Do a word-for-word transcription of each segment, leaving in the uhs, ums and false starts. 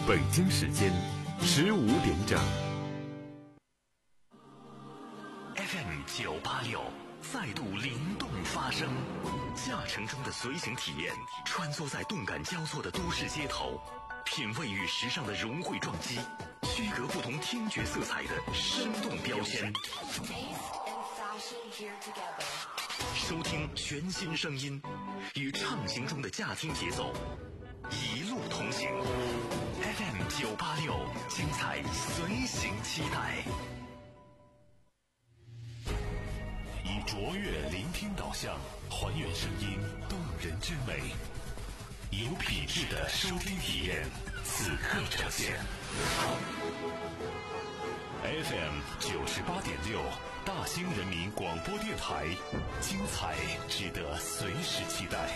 北京时间十五点整。 F M 九八六再度灵动发声，驾乘中的随行体验，穿梭在动感交错的都市街头，品味与时尚的融汇撞击，区隔不同听觉色彩的生动标签。收听全新声音，与畅行中的驾听节奏一路同行。F M 九八六，精彩随行期待。以卓越聆听导向，还原声音动人之美，有品质的收听体验，此刻呈现。F M 九十八点六，大兴人民广播电台，精彩值得随时期待。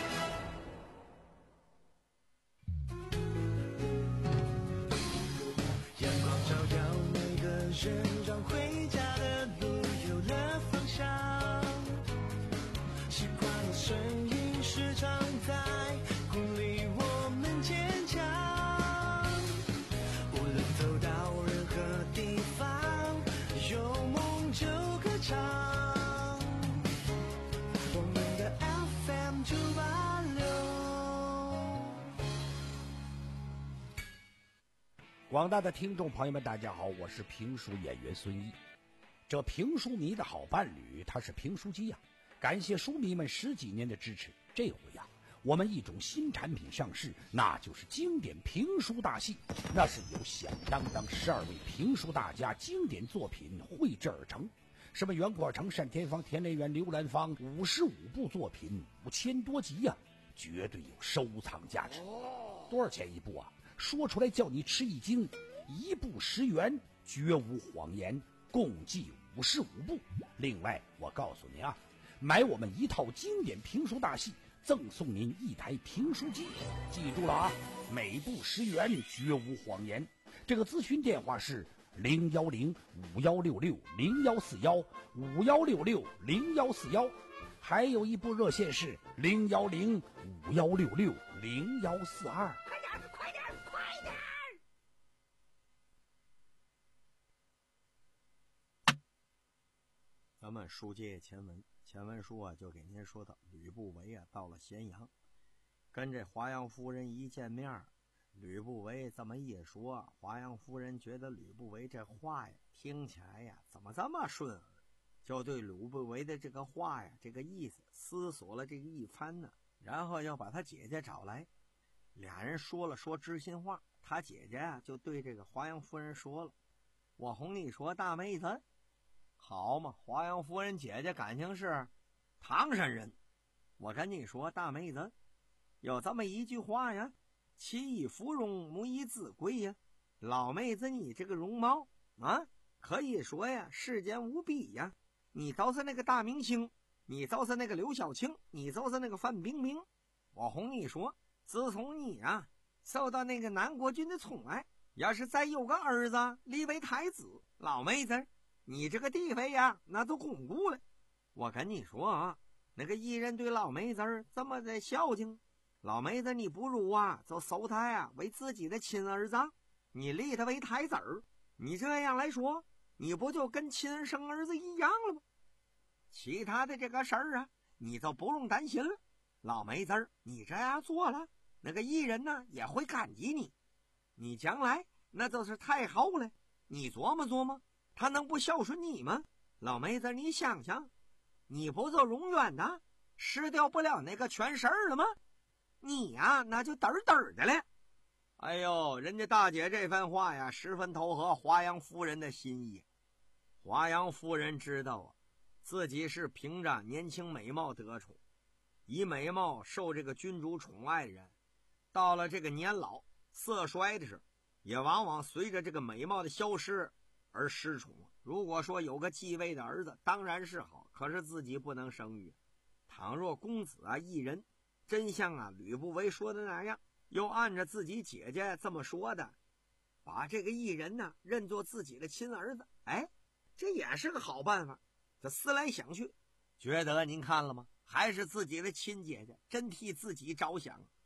阳光照耀每个人，让回家的路有了方向。习惯了声音时常在鼓励我们坚强。无论走到任何地方，有梦就歌唱。我们的 F M 九八六。 广大的听众朋友们大家好，我是评书演员孙一。这评书迷的好伴侣他是评书机呀、啊，感谢书迷们十几年的支持。这回呀、啊，我们一种新产品上市，那就是经典评书大戏。那是由响当当十二位评书大家经典作品绘制而成，什么袁阔成、单田芳、田雷元、刘兰芳，五十五部作品，五千多集呀、啊，绝对有收藏价值。多少钱一部啊？说出来叫你吃一惊，一部十元，绝无谎言，共计五十五部。另外我告诉您啊，买我们一套经典评书大戏，赠送您一台评书机。记住了啊，每部十元，绝无谎言。这个咨询电话是零幺零五幺六六零幺四幺五幺六六零幺四幺，还有一部热线是零幺零五幺六六零幺四二。快点快点快点！ 咱们书接前文，前文书啊就给您说到吕不韦啊到了咸阳，跟这华阳夫人一见面，吕不韦这么一说，华阳夫人觉得吕不韦这话呀听起来呀怎么这么顺耳，就对吕不韦的这个话呀这个意思思索了这个一番呢，然后要把他姐姐找来，俩人说了说知心话。他姐姐啊就对这个华阳夫人说了，我哄你说大妹子好嘛，华阳夫人姐姐感情是唐山人，我跟你说大妹子有这么一句话呀，其以芙蓉母以子贵呀，老妹子你这个容貌啊可以说呀世间无比呀，你就是那个大明星，你就是那个刘晓庆，你就是那个范冰冰。我哄你说，自从你啊受到那个南国君的宠爱，要是再有个儿子立为太子，老妹子你这个地位呀那都巩固了。我跟你说啊，那个艺人对老妹子这么的孝敬，老妹子你不如啊就收他呀为自己的亲儿子，你立他为太子儿，你这样来说你不就跟亲生儿子一样了吗？其他的这个事儿啊你就不用担心了，老妹子你这样做了，那个艺人呢也会感激你，你将来那就是太后了，你琢磨琢磨他能不孝顺你吗？老妹子你想想，你不就永远的失掉不了那个全身了吗？你呀那就嘚儿嘚儿的了。哎呦，人家大姐这番话呀十分投合华阳夫人的心意。华阳夫人知道啊，自己是凭着年轻美貌得宠，以美貌受这个君主宠爱的人，到了这个年老色衰的时候，也往往随着这个美貌的消失而失宠。如果说有个继位的儿子当然是好，可是自己不能生育。倘若公子啊一人真像啊吕不韦说的那样，又按着自己姐姐这么说的，把这个艺人呢认作自己的亲儿子，哎，这也是个好办法。这思来想去，觉得您看了吗，还是自己的亲姐姐真替自己着想。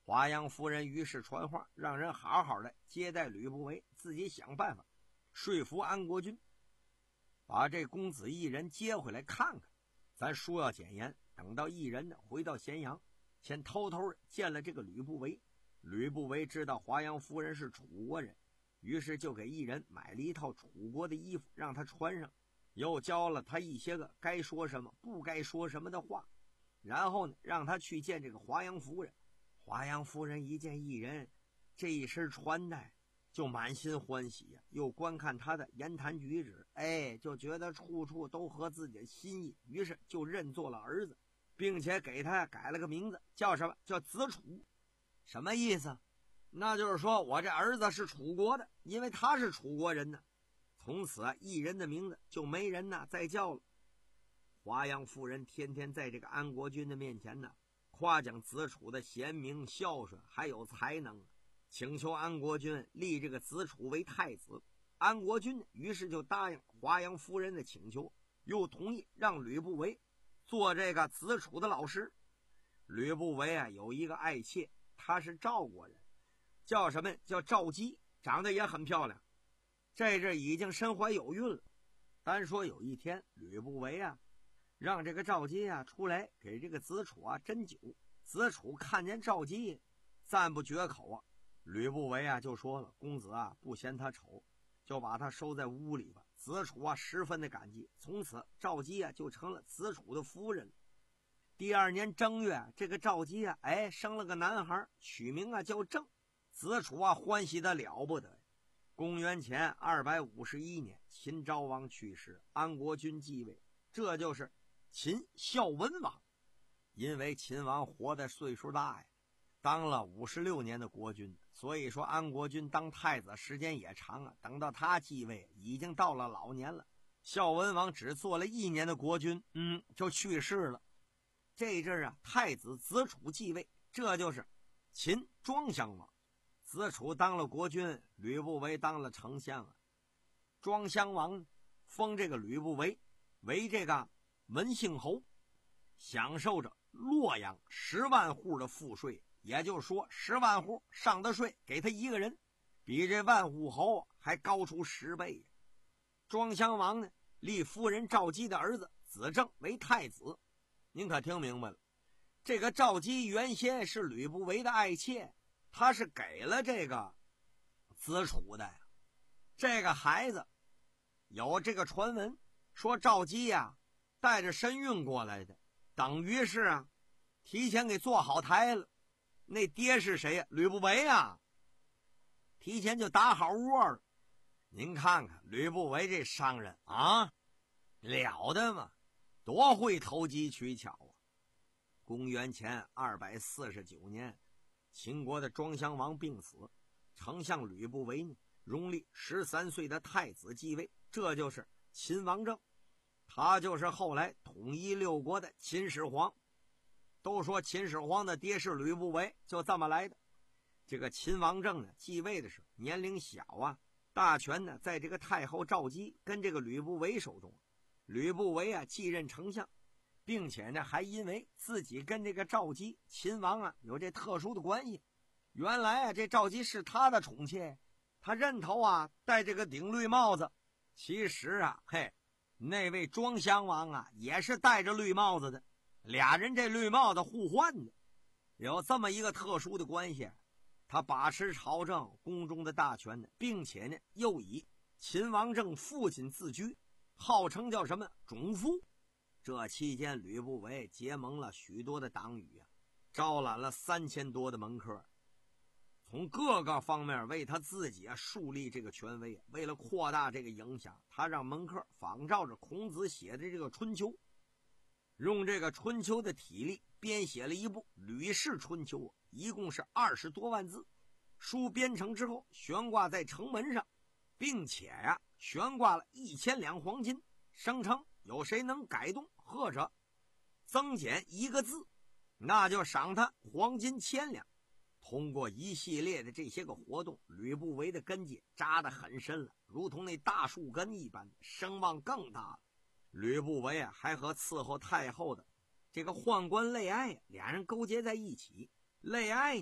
华阳夫人于是传话，让人好好的接待吕不韦，自己想办法说服安国君，把这公子异人接回来看看。咱书要简言，等到异人呢回到咸阳，先偷偷见了这个吕不韦。吕不韦知道华阳夫人是楚国人，于是就给异人买了一套楚国的衣服让他穿上，又教了他一些个该说什么不该说什么的话，然后呢让他去见这个华阳夫人。华阳夫人一见异人这一身穿戴，就满心欢喜呀、啊，又观看他的言谈举止，哎，就觉得处处都合自己的心意，于是就认作了儿子，并且给他改了个名字，叫什么？叫子楚。什么意思？那就是说我这儿子是楚国的，因为他是楚国人呢。从此啊，异人的名字就没人呢再叫了。华阳夫人天天在这个安国君的面前呢夸奖子楚的贤明孝顺还有才能，请求安国君立这个子楚为太子。安国君于是就答应华阳夫人的请求，又同意让吕不韦做这个子楚的老师。吕不韦啊有一个爱妾，她是赵国人，叫什么？叫赵姬，长得也很漂亮。这阵已经身怀有孕了。单说有一天，吕不韦啊让这个赵姬啊出来给这个子楚啊斟酒。子楚看见赵姬赞不绝口啊，吕不韦啊就说了，公子啊不嫌他丑，就把他收在屋里吧。子楚啊十分的感激，从此赵姬啊就成了子楚的夫人。第二年正月，这个赵姬啊哎生了个男孩，取名啊叫郑。子楚啊欢喜的了不得。公元前二百五十一年，秦昭王去世，安国君继位，这就是秦孝文王。因为秦王活的岁数大呀，当了五十六年的国君，所以说安国君当太子时间也长啊。等到他继位，已经到了老年了。孝文王只做了一年的国君，嗯，就去世了。这阵啊，太子子楚继位，这就是秦庄襄王。子楚当了国君，吕不韦当了丞相啊。庄襄王封这个吕不韦为这个文姓侯，享受着洛阳十万户的赋税，也就是说十万户上的税给他一个人，比这万户侯还高出十倍。庄襄王呢立夫人赵姬的儿子子正为太子。您可听明白了，这个赵姬原先是吕不韦的爱妾，他是给了这个子楚的呀。这个孩子有这个传闻说赵姬呀带着身孕过来的，等于是啊提前给做好胎了。那爹是谁呀？吕不韦啊，提前就打好窝了。您看看吕不韦这商人啊，了得嘛，多会投机取巧啊。公元前二百四十九年，秦国的庄襄王病死，丞相吕不韦呢荣立十三岁的太子继位，这就是秦王政。他就是后来统一六国的秦始皇。都说秦始皇的爹是吕不韦，就这么来的。这个秦王政呢继位的时候年龄小啊，大权呢在这个太后赵姬跟这个吕不韦手中。吕不韦啊继任丞相，并且呢还因为自己跟这个赵姬秦王啊有这特殊的关系。原来啊这赵姬是他的宠妾，他认头啊戴这个顶绿帽子。其实啊嘿，那位庄襄王啊也是戴着绿帽子的，俩人这绿帽子互换的，有这么一个特殊的关系。他把持朝政宫中的大权呢，并且呢又以秦王政父亲自居，号称叫什么种夫。这期间吕不韦结盟了许多的党羽啊，招揽了三千多的门客，从各个方面为他自己啊树立这个权威。为了扩大这个影响，他让门客仿照着孔子写的这个春秋，用这个春秋的体例编写了一部《吕氏春秋》，一共是二十多万字。书编成之后悬挂在城门上，并且呀、啊、悬挂了一千两黄金，声称有谁能改动或者增减一个字，那就赏他黄金千两。通过一系列的这些个活动，吕不韦的根基扎得很深了，如同那大树根一般，声望更大了。吕不韦啊还和伺候太后的这个宦官类爱俩人勾结在一起。类爱呢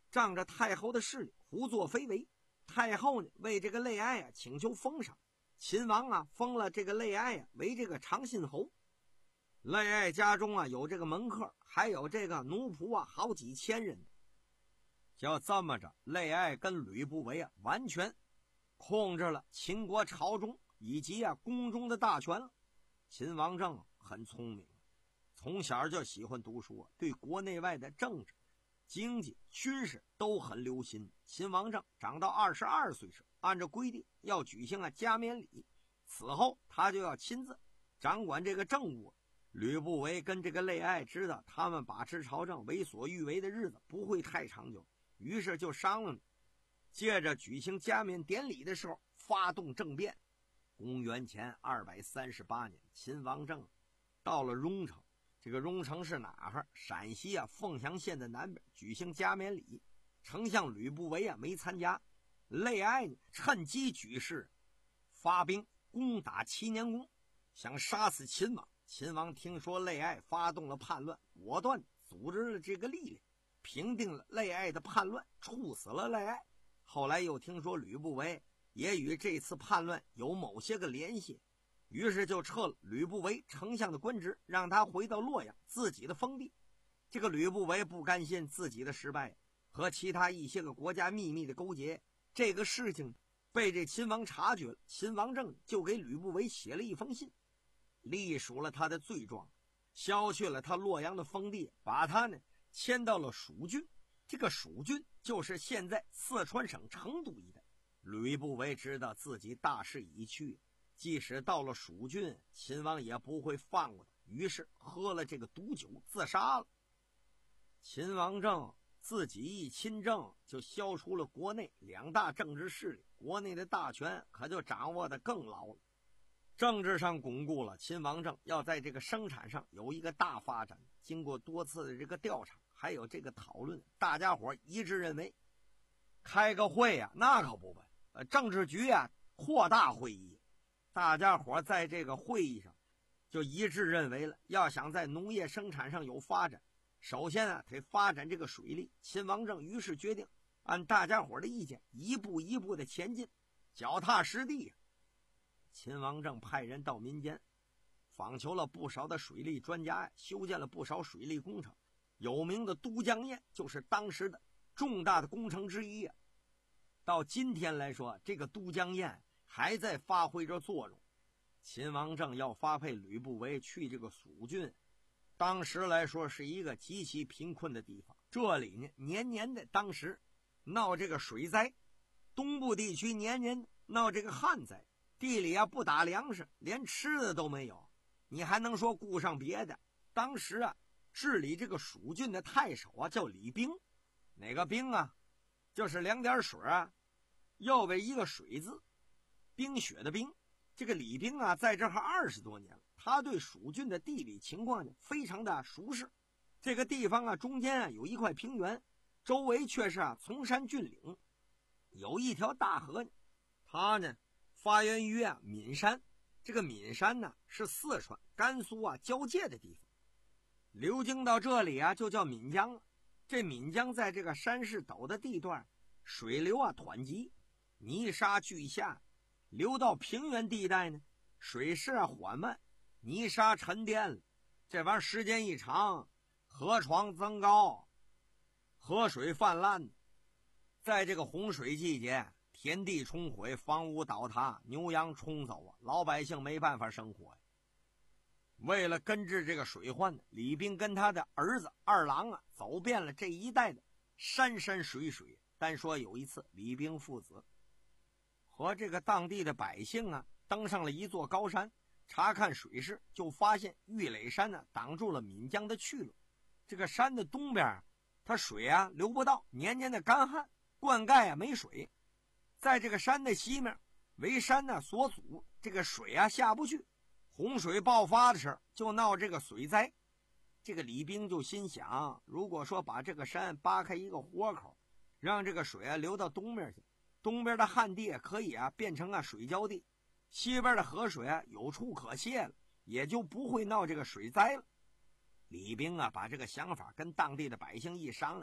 仗着太后的势力胡作非为。太后呢为这个泪爱啊请求封赏，秦王啊封了这个泪爱啊为这个长信侯。泪爱家中啊有这个门客，还有这个奴仆啊好几千人。就这么着，泪爱跟吕不韦啊完全控制了秦国朝中以及啊宫中的大权了。秦王政很聪明，从小就喜欢读书，对国内外的政治、经济、军事都很留心。秦王政长到二十二岁时，按照规定要举行啊加冕礼，此后他就要亲自掌管这个政务。吕不韦跟这个泪爱知道他们把持朝政为所欲为的日子不会太长久，于是就商量借着举行加冕典礼的时候发动政变。公元前二百三十八年，秦王政到了荣城，这个荣城是哪儿？陕西啊凤翔县的南边，举行加冕礼。丞相吕不韦啊没参加，泪爱呢趁机举事，发兵攻打齐年宫，想杀死秦王。秦王听说泪爱发动了叛乱，果断组织了这个力量，平定了泪爱的叛乱，处死了泪爱。后来又听说吕不韦也与这次叛乱有某些个联系，于是就撤了吕不韦丞相的官职，让他回到洛阳自己的封地。这个吕不韦不甘心自己的失败，和其他一些个国家秘密的勾结，这个事情被这秦王察觉了。秦王政就给吕不韦写了一封信，隶属了他的罪状，削去了他洛阳的封地，把他呢迁到了蜀郡。这个蜀郡就是现在四川省成都一带。吕不韦知道自己大势已去，即使到了蜀郡，秦王也不会放过他，于是喝了这个毒酒自杀了。秦王政自己一亲政，就消除了国内两大政治势力，国内的大权可就掌握得更牢了。政治上巩固了，秦王政要在这个生产上有一个大发展。经过多次的这个调查还有这个讨论，大家伙一致认为开个会啊，那可不呗，呃，政治局啊扩大会议。大家伙在这个会议上就一致认为了，要想在农业生产上有发展，首先啊得发展这个水利。秦王政于是决定按大家伙的意见一步一步的前进，脚踏实地。秦王政派人到民间访求了不少的水利专家，修建了不少水利工程。有名的都江堰就是当时的重大的工程之一啊。到今天来说，这个都江堰还在发挥着作用。秦王政要发配吕不韦去这个蜀郡，当时来说是一个极其贫困的地方，这里呢年年的当时闹这个水灾，东部地区年年闹这个旱灾，地里啊不打粮食，连吃的都没有，你还能说顾上别的？当时啊治理这个蜀郡的太守啊叫李冰。哪个冰啊？就是两点水啊右边一个水字，冰雪的冰。这个李冰啊在这儿二十多年了，他对蜀郡的地理情况呢非常的熟识。这个地方啊中间啊有一块平原，周围却是啊崇山峻岭，有一条大河呢，它呢发源于啊岷山。这个岷山呢是四川甘肃啊交界的地方，流经到这里啊就叫岷江了。这岷江在这个山势陡的地段，水流啊湍急，泥沙俱下，流到平原地带呢，水势啊缓慢，泥沙沉淀了，这玩意儿时间一长，河床增高，河水泛滥。在这个洪水季节，田地冲毁，房屋倒塌，牛羊冲走啊，老百姓没办法生活呀。为了根治这个水患，李冰跟他的儿子二郎啊走遍了这一带的山山水水。单说有一次，李冰父子和这个当地的百姓啊登上了一座高山，查看水势，就发现玉垒山呢挡住了岷江的去路。这个山的东边它水啊流不到，年年的干旱，灌溉啊没水。在这个山的西面为山呢所阻，这个水啊下不去，洪水爆发的时候就闹这个水灾。这个李冰就心想，如果说把这个山扒开一个豁口，让这个水啊流到东边去，东边的旱地可以啊变成啊水浇地，西边的河水啊有处可泄了，也就不会闹这个水灾了。李冰啊把这个想法跟当地的百姓一商量，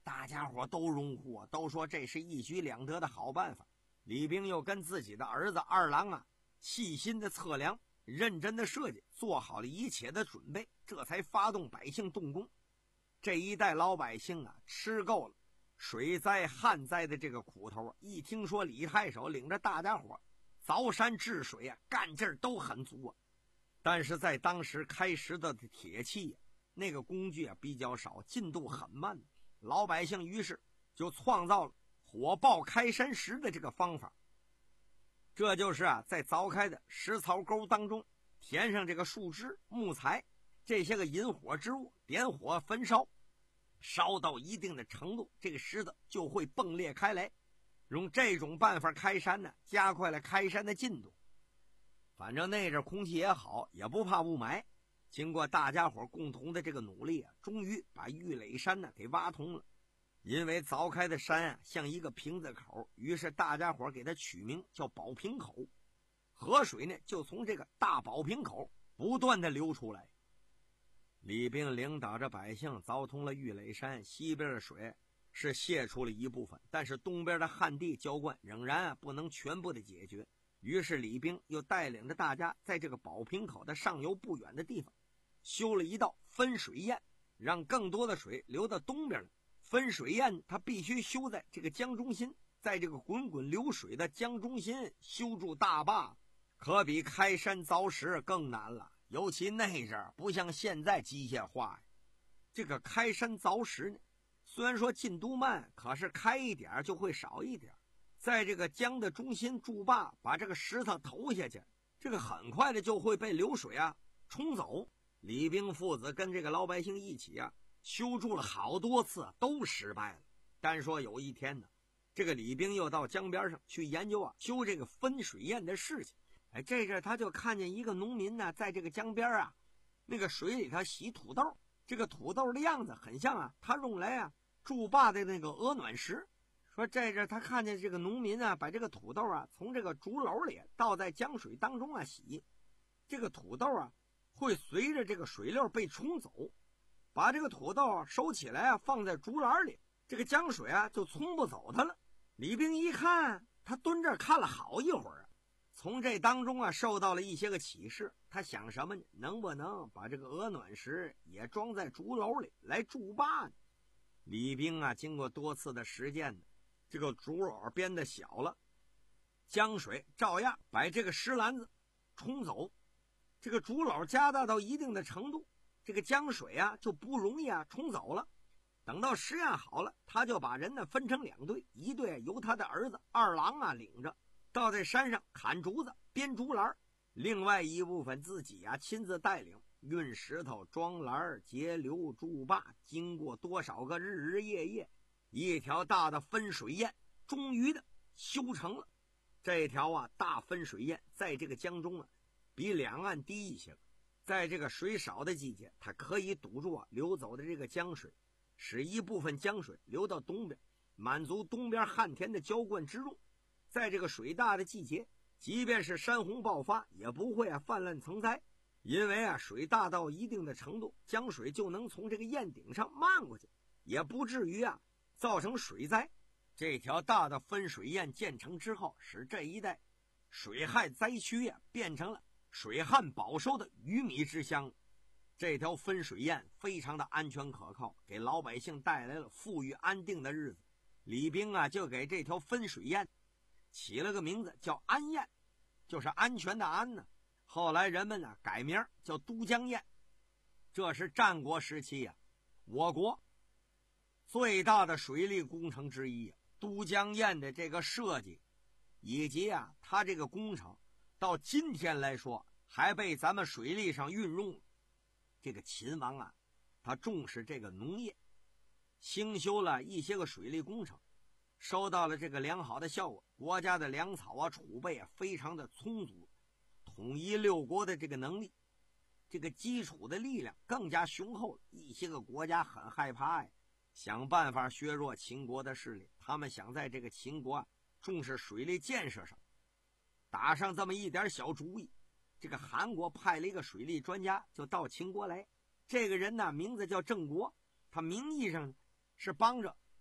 大家伙都拥护，都说这是一举两得的好办法。李冰又跟自己的儿子二郎啊，细心的测量，认真的设计，做好了一切的准备，这才发动百姓动工。这一代老百姓啊，吃够了水灾旱灾的这个苦头啊，一听说李太守领着大家伙凿山治水啊，干劲儿都很足啊。但是在当时开石头的铁器啊，那个工具啊比较少，进度很慢，老百姓于是就创造了火爆开山石的这个方法。这就是啊，在凿开的石槽沟当中填上这个树枝、木材这些个引火之物，点火焚烧，烧到一定的程度，这个石头就会崩裂开来。用这种办法开山呢，加快了开山的进度。反正那阵空气也好，也不怕雾霾。经过大家伙共同的这个努力啊，终于把玉垒山呢给挖通了。因为凿开的山啊像一个瓶子口，于是大家伙给它取名叫宝瓶口。河水呢就从这个大宝瓶口不断的流出来。李冰领导着百姓凿通了玉垒山，西边的水是泄出了一部分，但是东边的旱地浇灌仍然啊不能全部的解决。于是李冰又带领着大家在这个宝瓶口的上游不远的地方修了一道分水堰，让更多的水流到东边来。分水堰它必须修在这个江中心，在这个滚滚流水的江中心修筑大坝，可比开山凿石更难了。尤其那阵儿不像现在机械化呀，这个开山凿石呢，虽然说进度慢，可是开一点就会少一点。在这个江的中心筑坝，把这个石头投下去，这个很快的就会被流水啊冲走。李冰父子跟这个老百姓一起啊修筑了好多次，都失败了。但说有一天呢，这个李冰又到江边上去研究啊修这个分水堰的事情。哎，这阵他就看见一个农民呢，在这个江边啊那个水里头洗土豆，这个土豆的样子很像啊他用来啊筑坝的那个鹅卵石。说这阵他看见这个农民啊把这个土豆啊从这个竹篓里倒在江水当中啊洗，这个土豆啊会随着这个水流被冲走，把这个土豆收起来啊放在竹篮里，这个江水啊就冲不走它了。李冰一看，他蹲这看了好一会儿啊，从这当中啊受到了一些个启示。他想什么呢？能不能把这个鹅卵石也装在竹篓里来筑坝呢？李冰啊经过多次的实践呢，这个竹篓变得小了，江水照样把这个石篮子冲走。这个竹篓加大到一定的程度，这个江水啊就不容易啊冲走了。等到实验好了，他就把人呢分成两队，一队由他的儿子二郎啊领着到这山上砍竹子编竹篮，另外一部分自己啊亲自带领运石头装篮截流筑坝。经过多少个日日夜夜，一条大的分水堰终于的修成了。这条啊大分水堰在这个江中啊比两岸低一些，在这个水少的季节，它可以堵住啊流走的这个江水，使一部分江水流到东边，满足东边旱田的浇灌之用。在这个水大的季节，即便是山洪爆发也不会啊泛滥成灾，因为啊水大到一定的程度，江水就能从这个堰顶上漫过去，也不至于啊造成水灾。这条大的分水堰建成之后，使这一带水害灾区啊变成了水旱保收的鱼米之乡。这条分水堰非常的安全可靠，给老百姓带来了富裕安定的日子。李冰啊就给这条分水堰起了个名字叫安堰，就是安全的安呢。后来人们呢改名叫都江堰。这是战国时期啊我国最大的水利工程之一啊。都江堰的这个设计以及啊它这个工程到今天来说还被咱们水利上运用。这个秦王啊他重视这个农业，兴修了一些个水利工程，收到了这个良好的效果，国家的粮草啊储备啊非常的充足，统一六国的这个能力，这个基础的力量更加雄厚了。一些个国家很害怕呀，想办法削弱秦国的势力。他们想在这个秦国啊重视水利建设上打上这么一点小主意。这个韩国派了一个水利专家就到秦国来，这个人呢名字叫郑国，他名义上是帮着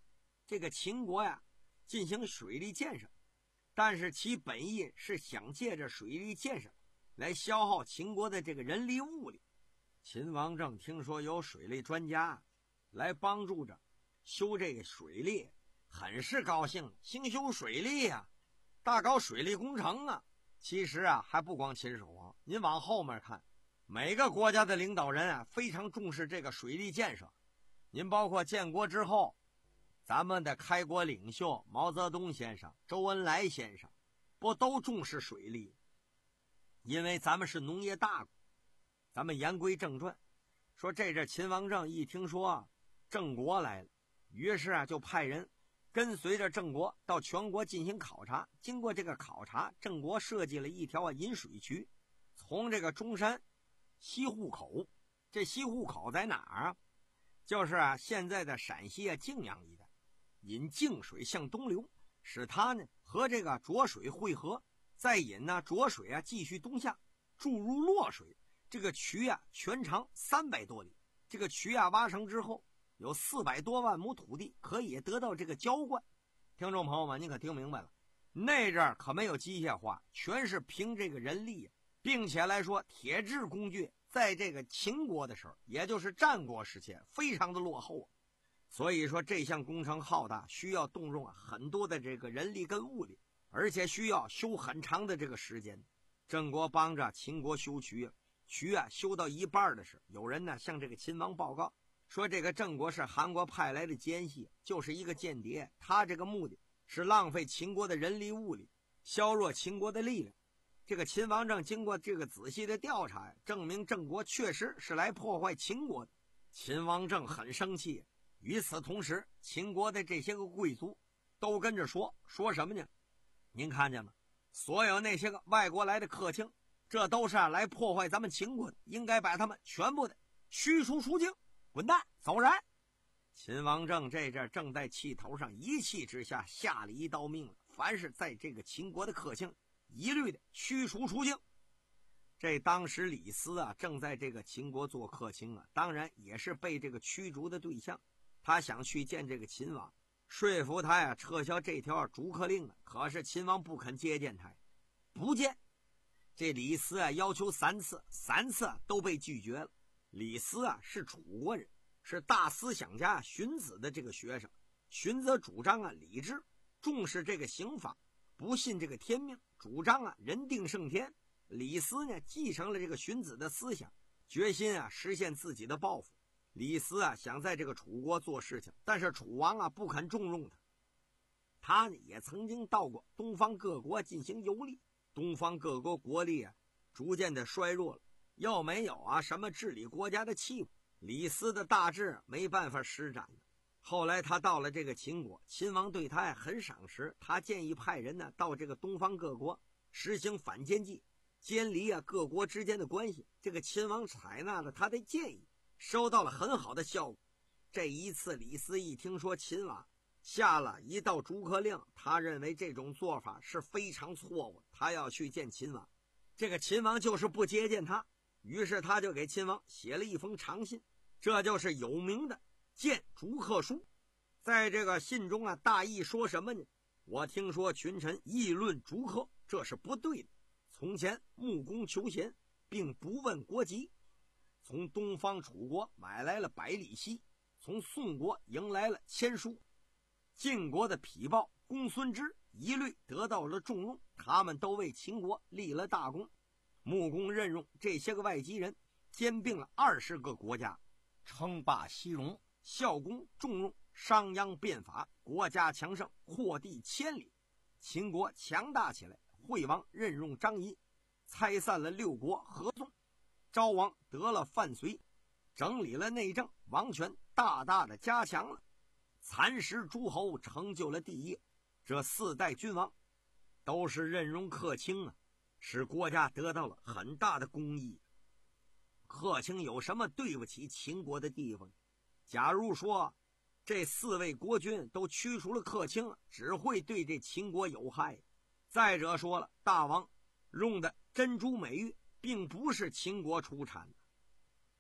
这个秦国呀进行水利建设，但是其本意是想借着水利建设来消耗秦国的这个人力物力。秦王政听说有水利专家来帮助着修这个水利，很是高兴，兴修水利啊，大搞水利工程啊。其实啊，还不光秦始皇，您往后面看，每个国家的领导人啊，非常重视这个水利建设。您包括建国之后，咱们的开国领袖毛泽东先生、周恩来先生，不都重视水利？因为咱们是农业大国。咱们言归正传，说这阵秦王政一听说啊郑国来了，于是啊就派人跟随着郑国到全国进行考察。经过这个考察，郑国设计了一条啊引水渠，从这个中山西户口，这西户口在哪儿啊？就是啊现在的陕西啊泾阳一带，引泾水向东流，使它呢和这个浊水汇合，再引呢浊水啊继续东下，注入洛水。这个渠啊全长三百多里，这个渠啊挖成之后，有四百多万亩土地可以得到这个浇灌。听众朋友们，您可听明白了？那阵儿可没有机械化，全是凭这个人力，并且来说铁制工具在这个秦国的时候，也就是战国时期，非常的落后啊。所以说这项工程浩大，需要动用啊很多的这个人力跟物力，而且需要修很长的这个时间。郑国帮着秦国修渠，渠啊修到一半的时候，有人呢向这个秦王报告说，这个郑国是韩国派来的奸细，就是一个间谍，他这个目的是浪费秦国的人力物力，削弱秦国的力量。这个秦王政经过这个仔细的调查，证明郑国确实是来破坏秦国的。秦王政很生气。与此同时，秦国的这些个贵族都跟着说说什么呢？您看见吗？所有那些个外国来的客卿，这都是来破坏咱们秦国的，应该把他们全部的驱逐出境，滚蛋，走人。秦王政这阵正在气头上，一气之下下了一道命令，凡是在这个秦国的客卿，一律的驱逐出境。这当时李斯啊正在这个秦国做客卿啊，当然也是被这个驱逐的对象。他想去见这个秦王，说服他呀撤销这条逐客令啊，可是秦王不肯接见他，不见。这李斯啊要求三次，三次啊都被拒绝了。李斯啊是楚国人，是大思想家荀子的这个学生。荀子主张啊礼制，重视这个刑法，不信这个天命，主张啊人定胜天。李斯呢继承了这个荀子的思想，决心啊实现自己的抱负。李斯啊想在这个楚国做事情，但是楚王啊不肯重用他。他呢也曾经到过东方各国进行游历，东方各国国力啊逐渐的衰弱了，又没有啊什么治理国家的气魄，李斯的大志没办法施展了。后来他到了这个秦国，秦王对他很赏识，他建议派人呢到这个东方各国实行反间计，监离啊各国之间的关系。这个秦王采纳了他的建议，收到了很好的效果。这一次李斯一听说秦王下了一道逐客令，他认为这种做法是非常错误，他要去见秦王。这个秦王就是不接见他，于是他就给秦王写了一封长信，这就是有名的谏逐客书。在这个信中啊，大意说什么呢？我听说群臣议论逐客，这是不对的。从前木工求贤，并不问国籍，从东方楚国买来了百里奚，从宋国迎来了千书，晋国的匹豹、公孙支一律得到了重用，他们都为秦国立了大功。穆公任用这些个外籍人，兼并了二十个国家，称霸西戎，孝公重用，商鞅变法，国家强盛，扩地千里，秦国强大起来。惠王任用张仪，拆散了六国合纵，昭王得了范睢，整理了内政，王权大大的加强了，蚕食诸侯，成就了帝业。这四代君王都是任用客卿啊，使国家得到了很大的公益。客卿有什么对不起秦国的地方？假如说这四位国君都驱除了客卿，只会对这秦国有害。再者说了，大王用的珍珠美玉并不是秦国出产的。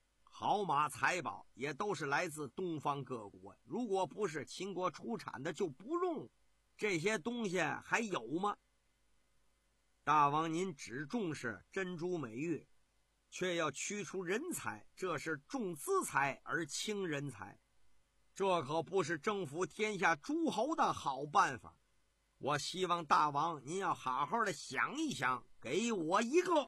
好马财宝也都是来自东方各国，如果不是秦国出产的就不用，这些东西还有吗？大王您只重视珍珠美玉，却要驱除人才，这是重资财而轻人才，这可不是征服天下诸侯的好办法。我希望大王您要好好的想一想，给我一个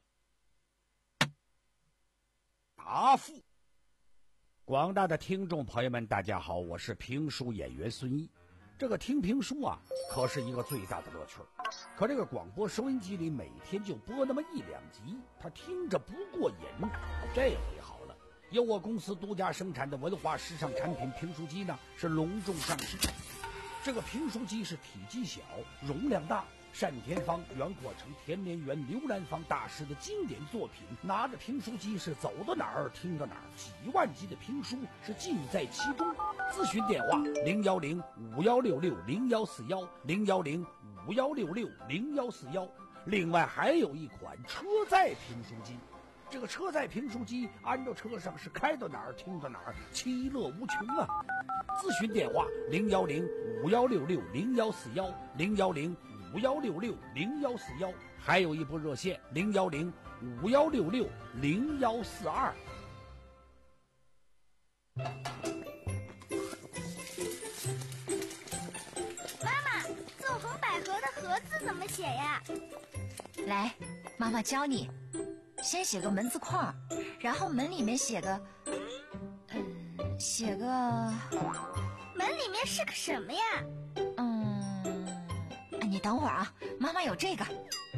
答复。 广大的听众朋友们大家好，我是评书演员孙一。这个听评书啊可是一个最大的乐趣，可这个广播收音机里每天就播那么一两集，他听着不过瘾。这回好了，由我公司独家生产的文化时尚产品评书机呢是隆重上市。这个评书机是体积小，容量大，单田芳、袁阔成、田连元、刘兰芳大师的经典作品，拿着评书机是走到哪儿听到哪儿，几万集的评书是尽在其中。咨询电话零幺零五幺六六零幺四幺零幺零五幺六六零幺四幺。另外还有一款车载评书机，这个车载评书机安到车上是开到哪儿听到哪儿，其乐无穷啊！咨询电话零幺零五幺六六零幺四幺零幺零五幺六六零幺四幺，还有一部热线零幺零五幺六六零幺四二。 妈妈，纵横捭阖的阖字怎么写呀？ 来，妈妈教你。先写个门字框，然后门里面写个，嗯，写个。 门里面是个什么呀？ 嗯，你等会儿啊，妈妈有这个。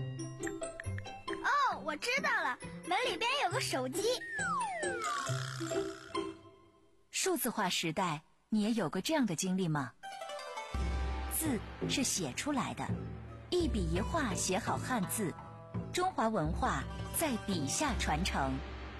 哦，我知道了，门里边有个手机。 数字化时代，你也有过这样的经历吗？字是写出来的，一笔一画写好汉字，中华文化在笔下传承。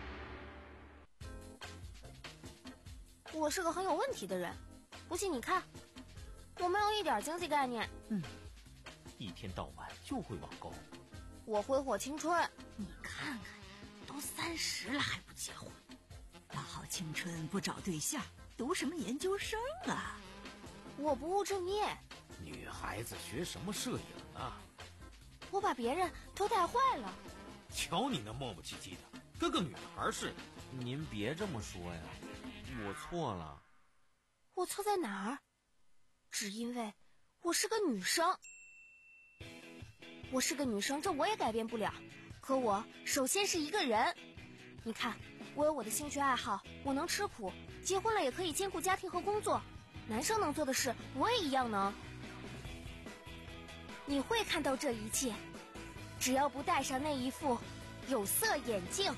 我是个很有问题的人，不信你看，我没有一点经济概念。 嗯，一天到晚就会网购。 我挥霍青春。 你看看，都三十了还不结婚，大好青春不找对象，读什么研究生啊？ 我不务正业。 女孩子学什么摄影啊？ 我把别人都带坏了。 瞧你那磨磨唧唧的，跟个女孩似的。 您别这么说呀，我错了。 我错在哪儿？只因为我是个女生。我是个女生，这我也改变不了。可我首先是一个人。你看，我有我的兴趣爱好，我能吃苦，结婚了也可以兼顾家庭和工作。男生能做的事，我也一样能。你会看到这一切，只要不戴上那一副有色眼镜。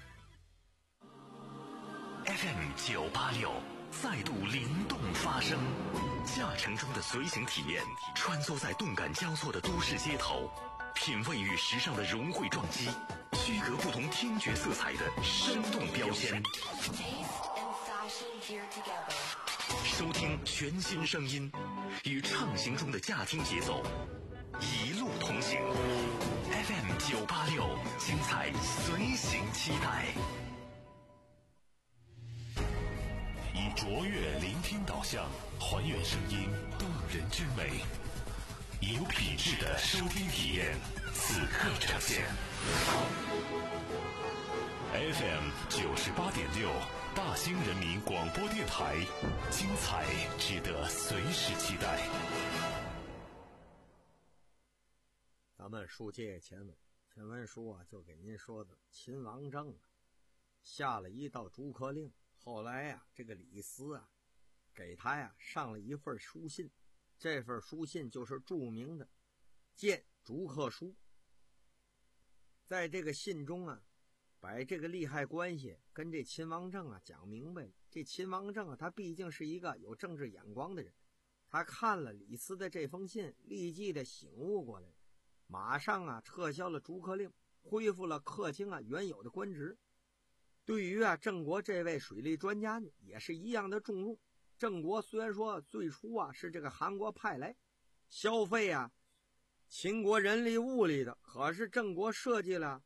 F M 九八六再度灵动发声，驾乘中的随行体验，穿梭在动感交错的都市街头，品味与时尚的融汇撞击，区隔不同听觉色彩的生动标签。收听全新声音，与畅行中的驾听节奏，一路同行。F M 九八六，精彩随行期待。以卓越聆听导向，还原声音动人之美，以有品质的收听体验，此刻呈现。F M 九十八点六，大兴人民广播电台，精彩值得随时期待。 咱们书接前文，前文书啊，就给您说的秦王政啊，下了一道逐客令。后来呀、啊，这个李斯啊，给他呀上了一份书信，这份书信就是著名的《谏逐客书》。在这个信中啊，把这个利害关系跟这秦王政啊讲明白了。这秦王政啊，他毕竟是一个有政治眼光的人，他看了李斯的这封信，立即的醒悟过来，马上啊撤销了逐客令，恢复了客卿啊原有的官职。对于啊郑国这位水利专家呢，也是一样的重用。郑国虽然说最初啊是这个韩国派来消费啊秦国人力物力的，可是郑国设计了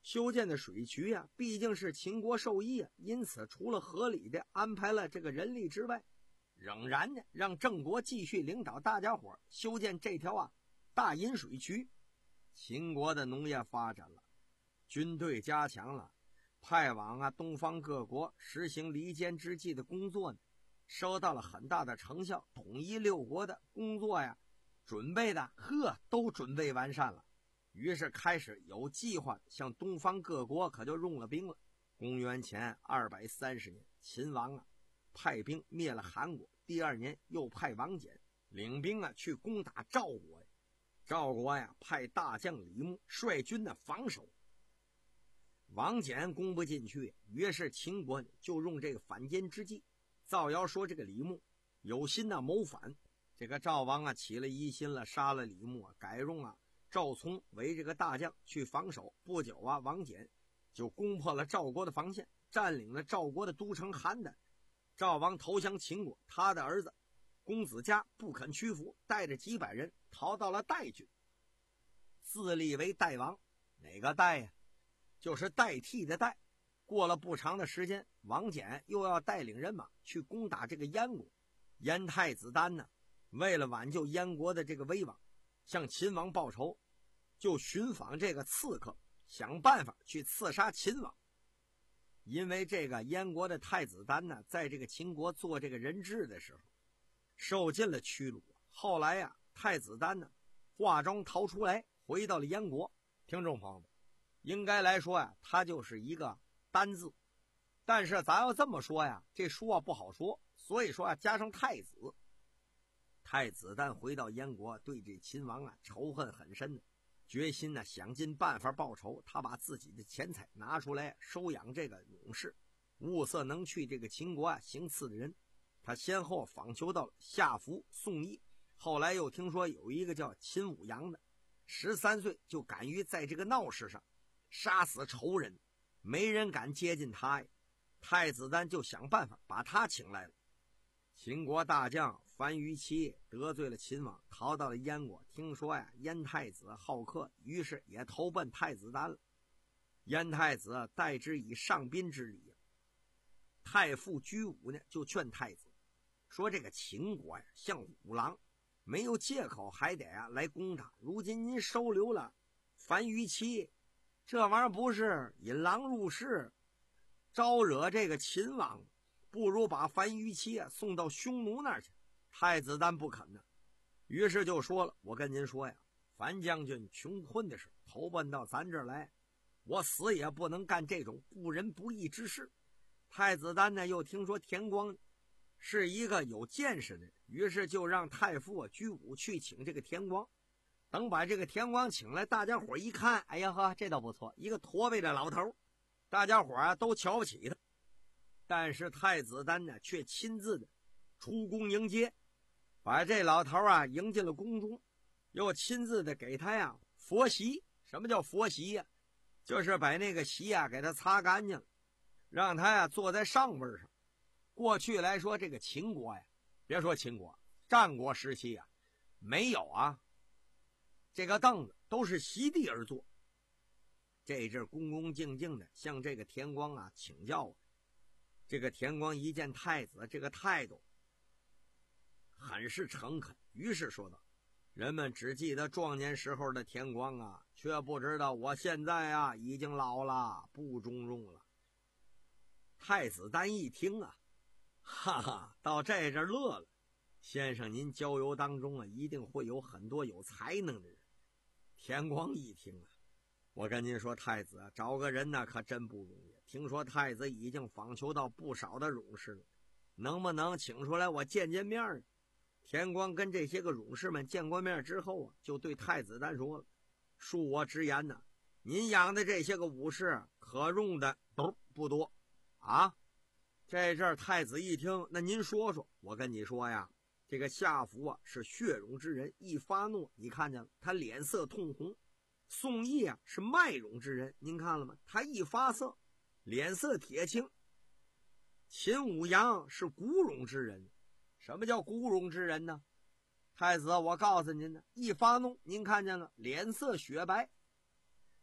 修建的水渠呀、啊，毕竟是秦国授意啊，因此除了合理的安排了这个人力之外，仍然呢让郑国继续领导大家伙修建这条啊大引水渠。秦国的农业发展了，军队加强了，派往啊东方各国实行离间之计的工作呢，收到了很大的成效。统一六国的工作呀，准备的呵都准备完善了。于是开始有计划向东方各国可就用了兵了。公元前二百三十年，秦王啊派兵灭了韩国，第二年又派王翦领兵啊去攻打赵国呀。赵国呀派大将李牧率军呢防守，王翦攻不进去，于是秦国就用这个反间之计，造谣说这个李牧有心呢谋反。这个赵王啊起了疑心了，杀了李牧啊，改用啊赵聪为这个大将去防守。不久啊，王翦就攻破了赵国的防线，占领了赵国的都城邯郸。赵王投降秦国，他的儿子公子嘉不肯屈服，带着几百人逃到了代郡，自立为代王。哪个代呀？就是代替的代。过了不长的时间，王翦又要带领人马去攻打这个燕国。燕太子丹呢，为了挽救燕国的这个威望，向秦王报仇，就寻访这个刺客，想办法去刺杀秦王。因为这个燕国的太子丹呢，在这个秦国做这个人质的时候受尽了屈辱。后来呀、啊，太子丹呢化妆逃出来，回到了燕国。听众朋友们，应该来说呀，他就是一个单字，但是咱要这么说呀，这说啊不好说，所以说啊加上太子。太子丹回到燕国，对这秦王啊仇恨很深的，决心呢想尽办法报仇。他把自己的钱财拿出来收养这个勇士，物色能去这个秦国啊行刺的人。他先后访求到了夏服、宋义，后来又听说有一个叫秦舞阳的，十三岁就敢于在这个闹市上杀死仇人，没人敢接近他呀。太子丹就想办法把他请来了。秦国大将樊於期得罪了秦王，逃到了燕国。听说呀，燕太子好客，于是也投奔太子丹了。燕太子待之以上宾之礼，太傅居武呢就劝太子说：“这个秦国呀，像虎狼，没有借口还得啊来攻打。如今您收留了樊於期，这玩意儿不是引狼入室，招惹这个秦王，不如把樊於期啊送到匈奴那儿去。”太子丹不肯呢，于是就说了：“我跟您说呀，樊将军穷困的时候投奔到咱这儿来，我死也不能干这种不仁不义之事。”太子丹呢又听说田光是一个有见识的人，于是就让太傅啊居武去请这个田光。等把这个田光请来，大家伙一看，哎呀呵，这倒不错，一个驼背的老头，大家伙啊都瞧不起他。但是太子丹呢却亲自的出宫迎接，把这老头啊迎进了宫中，又亲自的给他呀佛席。什么叫佛席呀？就是把那个席啊给他擦干净了，让他呀坐在上位上。过去来说，这个秦国呀，别说秦国，战国时期啊，没有啊这个凳子，都是席地而坐。这阵恭恭敬敬的向这个田光啊请教啊。这个田光一见太子这个态度很是诚恳，于是说道：“人们只记得壮年时候的田光啊，却不知道我现在啊已经老了，不中用了。”太子丹一听啊，哈哈，到这阵乐了。先生您交游当中啊，一定会有很多有才能的人。田光一听啊，我跟您说，太子啊，找个人呢可真不容易。听说太子已经访求到不少的勇士了，能不能请出来我见见面啊？田光跟这些个勇士们见过面之后啊，就对太子丹说了：“恕我直言呢，您养的这些个武士可用的都不多啊。”这阵太子一听，那您说说。我跟你说呀，这个夏服啊是血勇之人，一发怒你看见了，他脸色通红。宋义啊是脉勇之人，您看了吗？他一发色脸色铁青。秦舞阳是骨勇之人。什么叫骨勇之人呢？太子，我告诉您呢，一发怒您看见了，脸色雪白。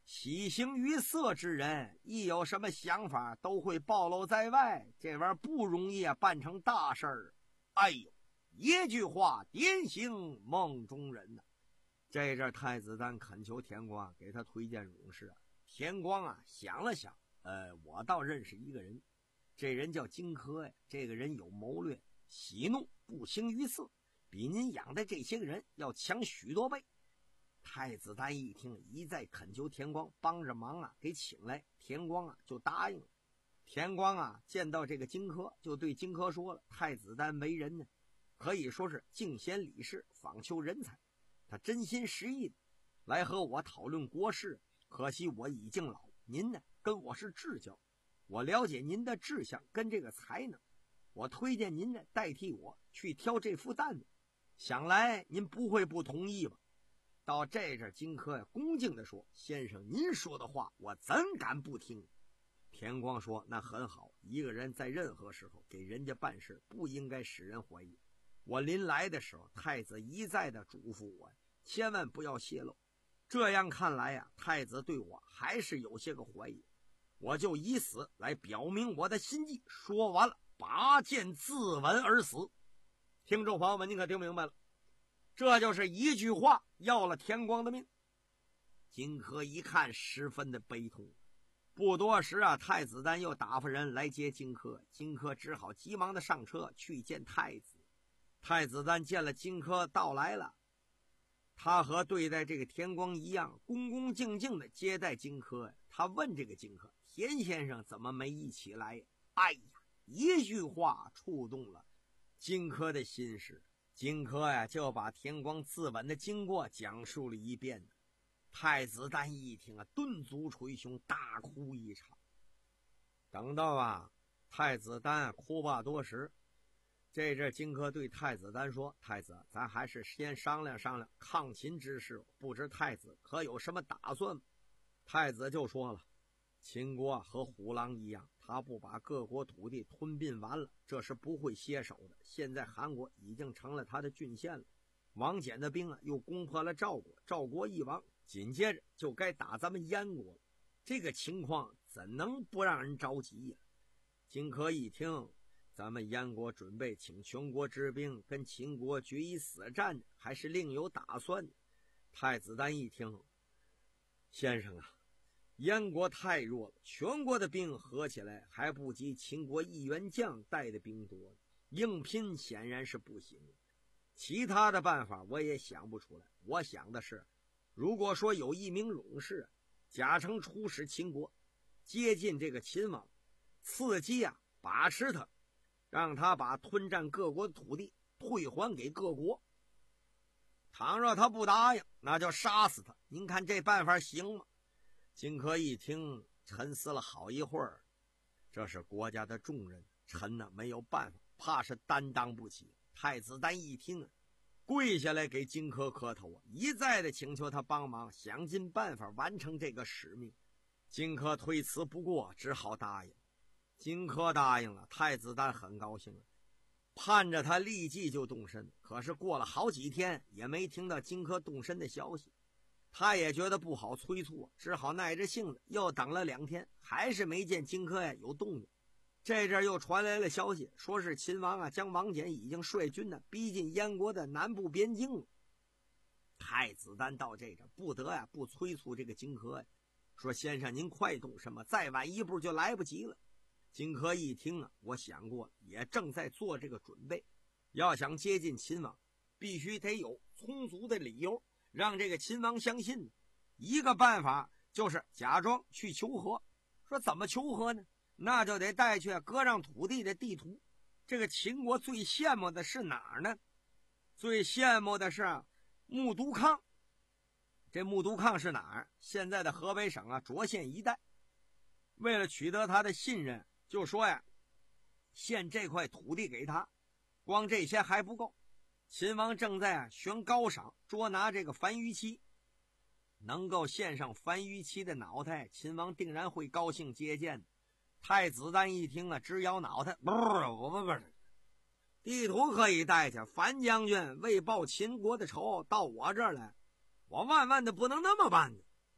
喜形于色之人，一有什么想法都会暴露在外，这玩意儿不容易啊，办成大事儿。哎呦，一句话点醒梦中人呐、啊！这阵太子丹恳求田光给他推荐勇士啊。田光啊想了想，呃，我倒认识一个人，这人叫荆轲呀。这个人有谋略，喜怒不形于色，比您养的这些个人要强许多倍。太子丹一听，一再恳求田光帮着忙啊，给请来。田光啊就答应了。田光啊见到这个荆轲，就对荆轲说了：太子丹为人呢，可以说是敬贤礼士，访求人才，他真心实意的来和我讨论国事。可惜我已经老，您呢跟我是至交，我了解您的志向跟这个才能，我推荐您呢代替我去挑这副担子，想来您不会不同意吧？到这阵，荆轲呀恭敬地说：先生您说的话我怎敢不听。田光说：那很好，一个人在任何时候给人家办事不应该使人怀疑。我临来的时候，太子一再的嘱咐我千万不要泄露，这样看来呀、啊，太子对我还是有些个怀疑，我就以死来表明我的心迹。说完了，拔剑自刎而死。听众朋友们，您可听明白了？这就是一句话要了田光的命。荆轲一看十分的悲痛。不多时啊，太子丹又打发人来接荆轲，荆轲只好急忙的上车去见太子。太子丹见了荆轲到来了，他和对待这个田光一样，恭恭敬敬的接待荆轲呀。他问这个荆轲：田先生怎么没一起来呀？哎呀，一句话触动了荆轲的心事。荆轲呀就把田光自刎的经过讲述了一遍。太子丹一听啊，顿足捶胸，大哭一场。等到啊太子丹啊哭罢多时，这阵荆轲对太子丹说：太子，咱还是先商量商量抗秦之事，不知太子可有什么打算吗？太子就说了：秦国和虎狼一样，他不把各国土地吞并完了，这是不会歇手的。现在韩国已经成了他的郡县了，王翦的兵啊又攻破了赵国，赵国一亡，紧接着就该打咱们燕国了。这个情况怎能不让人着急呀、啊？荆轲一听，咱们燕国准备请全国之兵跟秦国决一死战，还是另有打算的。太子丹一听，先生啊，燕国太弱了，全国的兵合起来还不及秦国一员将带的兵多，硬拼显然是不行。其他的办法我也想不出来。我想的是，如果说有一名勇士假称出使秦国，接近这个秦王，伺机啊把持他，让他把吞占各国的土地退还给各国。倘若他不答应，那就杀死他。您看这办法行吗？荆轲一听，沉思了好一会儿，这是国家的重任，臣呢没有办法，怕是担当不起。太子丹一听啊，跪下来给荆轲磕头啊，一再的请求他帮忙，想尽办法完成这个使命。荆轲推辞不过，只好答应。荆轲答应了，太子丹很高兴了，盼着他立即就动身。可是过了好几天，也没听到荆轲动身的消息。他也觉得不好催促，只好耐着性子又等了两天，还是没见荆轲呀有动静。这阵又传来了消息，说是秦王啊将王翦已经率军呢逼近燕国的南部边境了。太子丹到这阵不得呀不催促这个荆轲呀，说先生您快动什么，再晚一步就来不及了。荆轲一听啊，我想过了，也正在做这个准备。要想接近秦王，必须得有充足的理由让这个秦王相信。一个办法就是假装去求和。说怎么求和呢？那就得带去割让土地的地图。这个秦国最羡慕的是哪儿呢？最羡慕的是木都康。这木都康是哪儿？现在的河北省啊涿县一带。为了取得他的信任，就说呀，献这块土地给他。光这些还不够，秦王正在啊悬高赏捉拿这个樊於期，能够献上樊於期的脑袋，秦王定然会高兴接见。太子丹一听啊，直摇脑袋，不是我不是，地图可以带去，樊将军为报秦国的仇到我这儿来，我万万的不能那么办呢。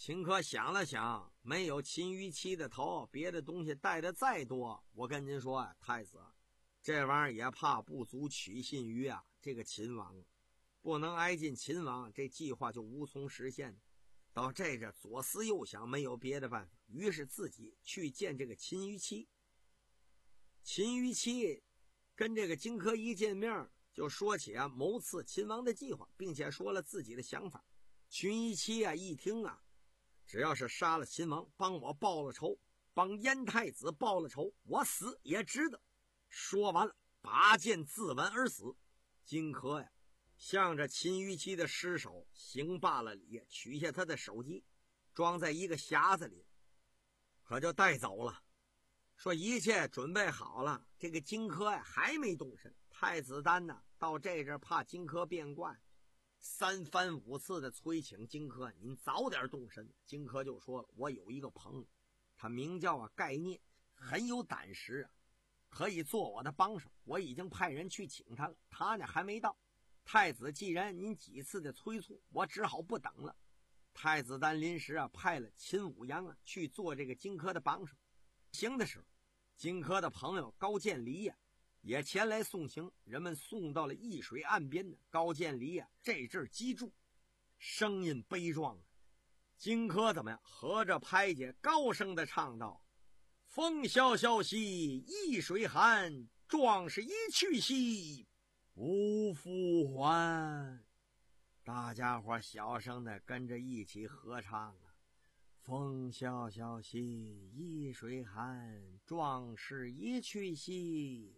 秦可想了想，没有秦于期的头，别的东西带的再多，我跟您说啊，太子，这玩意儿也怕不足取信于啊这个秦王，不能挨近秦王，这计划就无从实现。到这这左思右想，没有别的办法，于是自己去见这个秦于期。秦于期跟这个荆轲一见面，就说起啊谋刺秦王的计划，并且说了自己的想法。秦于期啊一听啊，只要是杀了秦王，帮我报了仇，帮燕太子报了仇，我死也值得。说完了，拔剑自刎而死。荆轲呀，向着秦于期的尸首行罢了礼，取下他的首级，装在一个匣子里，可就带走了。说一切准备好了，这个荆轲呀还没动身。太子丹呢，到这阵怕荆轲变卦，三番五次的催请荆轲，您早点动身。荆轲就说了，我有一个朋友，他名叫啊盖聂，很有胆识啊，可以做我的帮手，我已经派人去请他了，他呢还没到。太子既然您几次的催促，我只好不等了。太子丹临时啊派了秦舞阳啊去做这个荆轲的帮手。行的时候，荆轲的朋友高渐离呀、啊、也前来送行，人们送到了易水岸边呢。高渐离呀、啊、这阵击筑，声音悲壮啊。荆轲怎么样？合着拍姐高声的唱道：风萧萧兮易水寒，壮士一去兮不复还。大家伙小声的跟着一起合唱啊。风萧萧兮易水寒，壮士一去兮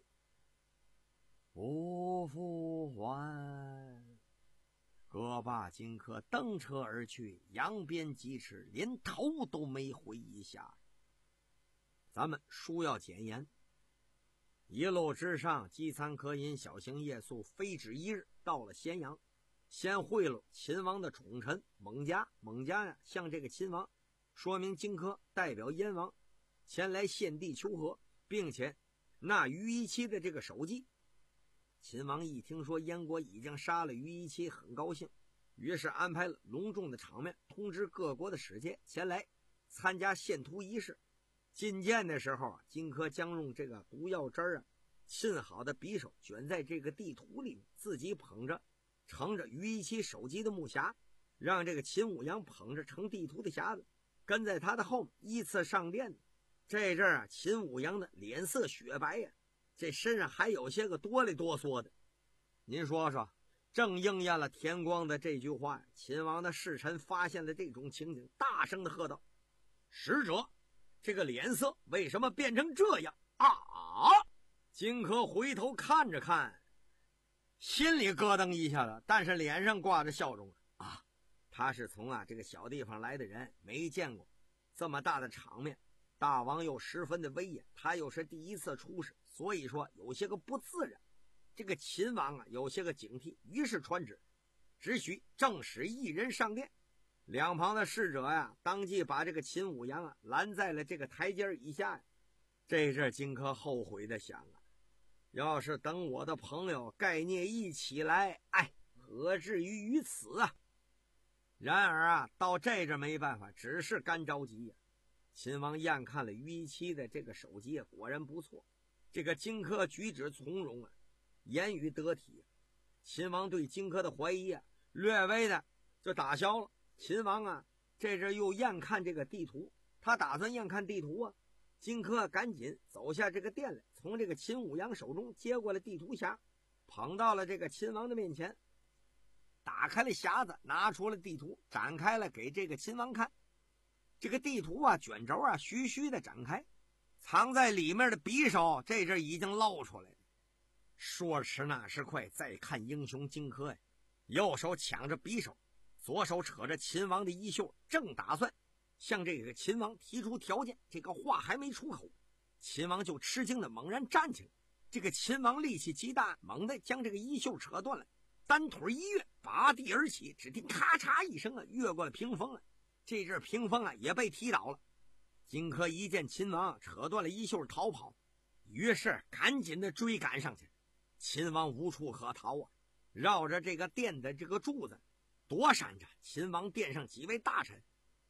不复还。歌罢，荆轲登车而去，扬鞭疾驰，连头都没回一下。咱们书要简言，一路之上，饥餐渴饮，小行夜宿，非止一日，到了咸阳，先贿赂秦王的宠臣蒙嘉。蒙嘉呀，向这个秦王说明荆轲代表燕王前来献帝求和，并且纳于一期的这个首级。秦王一听说燕国已经杀了于一期，很高兴，于是安排了隆重的场面，通知各国的使节前来参加献图仪式。觐见的时候啊，荆轲将用这个毒药汁儿啊沁好的匕首卷在这个地图里面，自己捧着盛着于一期首级的木匣，让这个秦舞阳捧着盛地图的匣子跟在他的后面依次上殿。这阵啊，秦舞阳的脸色雪白呀、啊，这身上还有些个哆里哆嗦的。您说说，正应验了田光的这句话。秦王的侍臣发现了这种情景，大声的喝道：使者，这个脸色为什么变成这样啊？荆轲回头看着看，心里咯噔一下子，但是脸上挂着笑容啊。他是从啊这个小地方来的人，没见过这么大的场面，大王又十分的威严，他又是第一次出使，所以说有些个不自然。这个秦王啊有些个警惕，于是传旨，只许正使一人上殿。两旁的侍者呀，当即把这个秦舞阳啊拦在了这个台阶以下。这阵荆轲后悔的想啊，要是等我的朋友盖聂一起来，哎，何至于于此啊？然而啊，到这阵没办法，只是干着急呀、啊。秦王验看了于一期的这个首级，果然不错。这个荆轲举止从容啊，言语得体。秦王对荆轲的怀疑啊，略微的就打消了。秦王啊，这阵又验看这个地图，他打算验看地图啊。荆轲赶紧走下这个殿来，从这个秦舞阳手中接过了地图匣，捧到了这个秦王的面前，打开了匣子，拿出了地图，展开了给这个秦王看。这个地图啊，卷轴啊，徐徐的展开，藏在里面的匕首这阵已经露出来了。说时那时快，再看英雄荆轲呀，右手抢着匕首，左手扯着秦王的衣袖，正打算向这个秦王提出条件。这个话还没出口，秦王就吃惊的猛然站起来。这个秦王力气极大，猛地将这个衣袖扯断了，单腿一跃，拔地而起，只听咔嚓一声啊，越过了屏风啊。这阵屏风啊也被踢倒了。荆轲一见秦王扯断了衣袖逃跑，于是赶紧的追赶上去。秦王无处可逃啊，绕着这个殿的这个柱子躲闪着。秦王殿上几位大臣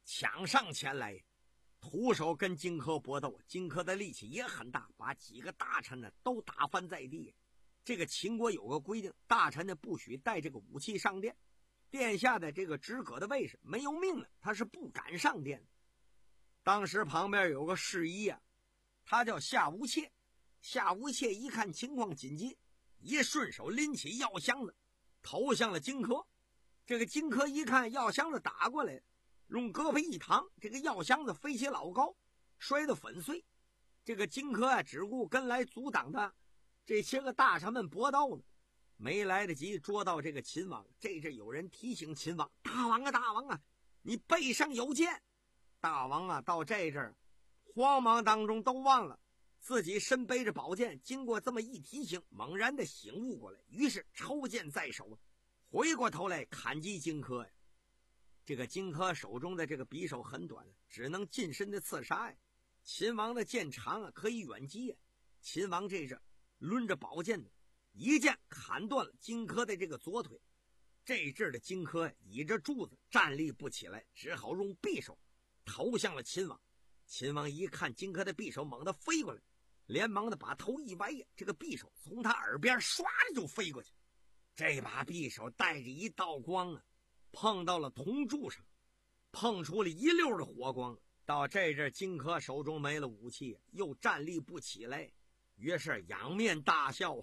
抢上前来，徒手跟荆轲搏斗。荆轲的力气也很大，把几个大臣呢都打翻在地。这个秦国有个规定，大臣呢不许带这个武器上殿，殿下的这个直阁的卫士没有命令，他是不敢上殿的。当时旁边有个侍医啊，他叫夏无切。夏无切一看情况紧急，一顺手拎起药箱子投向了荆轲。这个荆轲一看药箱子打过来，用胳膊一扛，这个药箱子飞起老高，摔得粉碎。这个荆轲啊，只顾跟来阻挡他这些个大臣们搏斗呢，没来得及捉到这个秦王。这阵有人提醒秦王：“大王啊，大王啊，你背上有剑！”大王啊，到这阵儿慌忙当中都忘了自己身背着宝剑。经过这么一提醒，猛然的醒悟过来，于是抽剑在手，回过头来砍击荆轲呀。这个荆轲手中的这个匕首很短，只能近身的刺杀呀。秦王的剑长啊，可以远击呀。秦王这阵抡着宝剑，一剑砍断了荆轲的这个左腿。这阵的荆轲倚着柱子站立不起来，只好用匕首投向了秦王。秦王一看荆轲的匕首猛地飞过来，连忙的把头一歪，这个匕首从他耳边唰的就飞过去。这把匕首带着一道光啊，碰到了铜柱上，碰出了一溜的火光。到这阵荆轲手中没了武器，又站立不起来，于是仰面大笑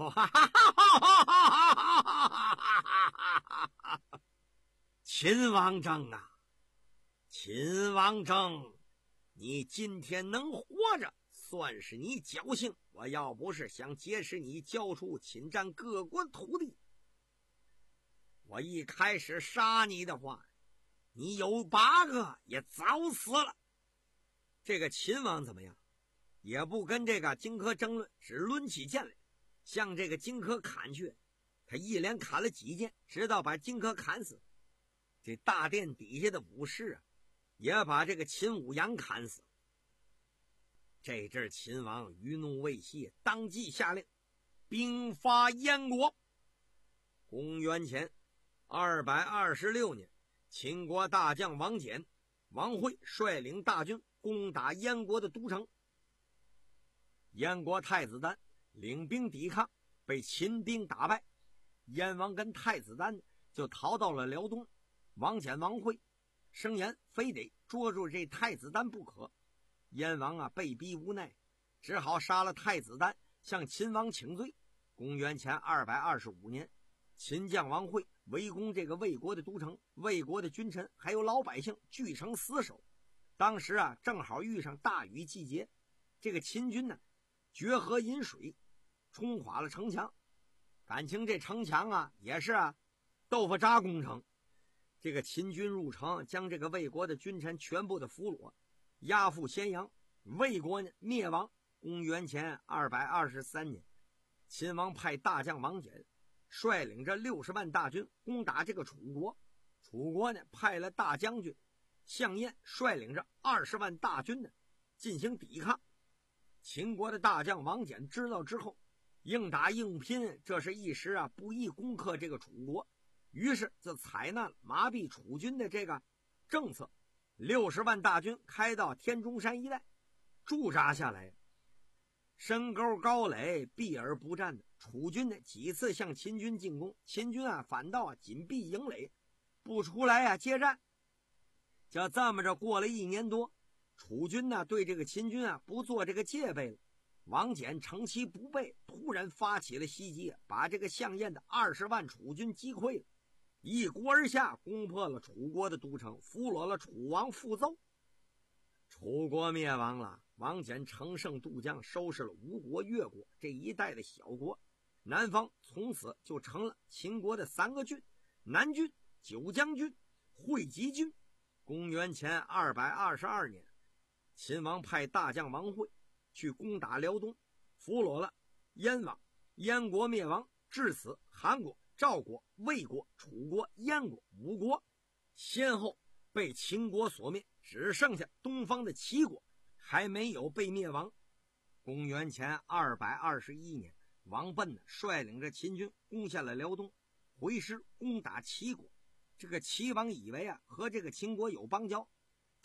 啊秦王政啊，秦王政，你今天能活着算是你侥幸，我要不是想结识你，交出侵占各国土地，我一开始杀你的话，你有八个也早死了。这个秦王怎么样，也不跟这个荆轲争论，只抡起剑来向这个荆轲砍去。他一连砍了几剑，直到把荆轲砍死。这大殿底下的武士啊，也把这个秦舞阳砍死。这阵秦王余怒未息，当即下令兵发燕国。公元前二百二十六年，秦国大将王翦、王惠率领大军攻打燕国的都城。燕国太子丹领兵抵抗，被秦兵打败。燕王跟太子丹就逃到了辽东。王翦、王惠声言非得捉住这太子丹不可。燕王啊，被逼无奈，只好杀了太子丹，向秦王请罪。公元前二百二十五年，秦将王惠围攻这个魏国的都城，魏国的君臣还有老百姓聚成死守。当时啊，正好遇上大雨季节，这个秦军呢，决河引水，冲垮了城墙。感情这城墙啊，也是啊，豆腐渣工程。这个秦军入城，将这个魏国的君臣全部的俘虏，押赴咸阳。魏国呢灭亡。公元前二百二十三年，秦王派大将王翦率领着六十万大军攻打这个楚国。楚国呢派了大将军项燕率领着二十万大军呢进行抵抗。秦国的大将王翦知道之后，硬打硬拼，这是一时啊不易攻克这个楚国，于是就采纳了麻痹楚军的这个政策，六十万大军开到天中山一带驻扎下来。深沟高垒，避而不战的楚军呢几次向秦军进攻，秦军啊反倒啊紧闭营垒，不出来啊接战。就这么着过了一年多，楚军呢对这个秦军啊不做这个戒备了。王翦乘其不备，突然发起了袭击，把这个项燕的二十万楚军击溃了，一鼓而下，攻破了楚国的都城，俘虏了楚王傅奏。楚国灭亡了，王翦乘胜渡江，收拾了吴国、越国这一带的小国，南方从此就成了秦国的三个郡：南郡、九江郡、会稽郡。公元前二百二十二年，秦王派大将王惠去攻打辽东，俘虏了燕王，燕国灭亡。至此，韩国、赵国、魏国、楚国、燕国五国先后被秦国所灭，只剩下东方的齐国还没有被灭亡。公元前二百二十一年，王贲呢率领着秦军攻下了辽东，回师攻打齐国。这个齐王以为啊和这个秦国有邦交，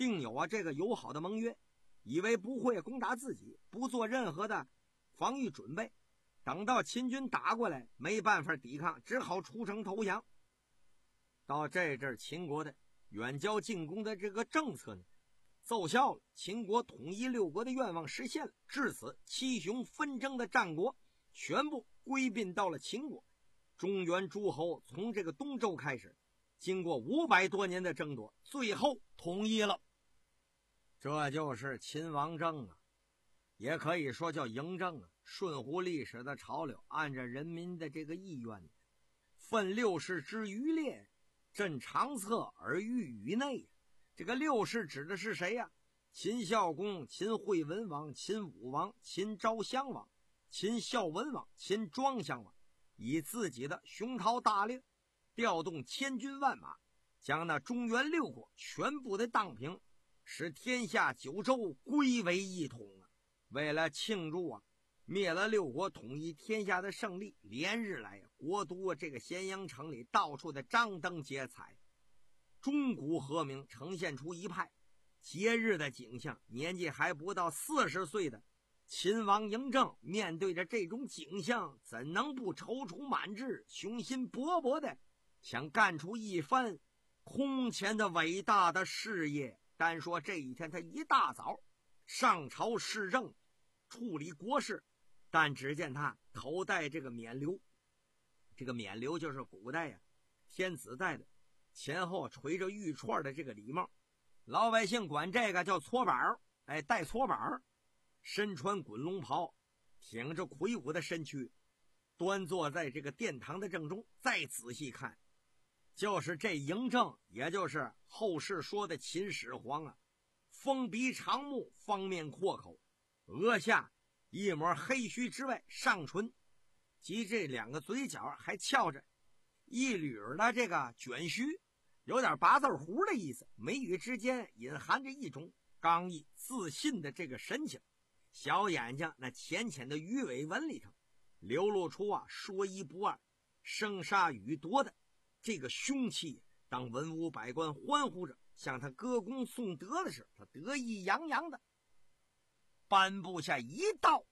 定有啊这个友好的盟约，以为不会攻打自己，不做任何的防御准备，等到秦军打过来没办法抵抗，只好出城投降。到这阵秦国的远交近攻的这个政策呢奏效了，秦国统一六国的愿望实现了，至此七雄纷争的战国全部归并到了秦国。中原诸侯从这个东周开始，经过五百多年的争夺，最后统一了。这就是秦王政啊，也可以说叫嬴政啊。顺乎历史的潮流，按照人民的这个意愿，分六世之余列，镇长策而御宇内。这个六世指的是谁呀、啊？秦孝公、秦惠文王、秦武王、秦昭襄王、秦孝文王、秦庄襄王，以自己的雄韬大略，调动千军万马，将那中原六国全部的荡平，使天下九州归为一统啊！为了庆祝啊灭了六国统一天下的胜利，连日来国都这个咸阳城里到处的张灯结彩，钟鼓和鸣，呈现出一派节日的景象。年纪还不到四十岁的秦王嬴政面对着这种景象，怎能不踌躇满志，雄心勃勃的想干出一番空前的伟大的事业。单说这一天，他一大早上朝施政，处理国事，但只见他头戴这个冕旒，这个冕旒就是古代呀、啊、天子戴的，前后垂着玉串的这个礼帽，老百姓管这个叫搓板，哎，戴搓板，身穿滚龙袍，挺着魁梧的身躯，端坐在这个殿堂的正中。再仔细看，就是这嬴政，也就是后世说的秦始皇啊，丰鼻长目，方面阔口，额下一抹黑须之外，上唇及这两个嘴角还翘着一缕的这个卷须，有点八字胡的意思，眉宇之间隐含着一种刚毅自信的这个神情。小眼睛那浅浅的鱼尾纹里头流露出啊说一不二、生杀予夺的这个凶气。当文武百官欢呼着向他歌功颂德的时候，他得意洋洋的颁布下一道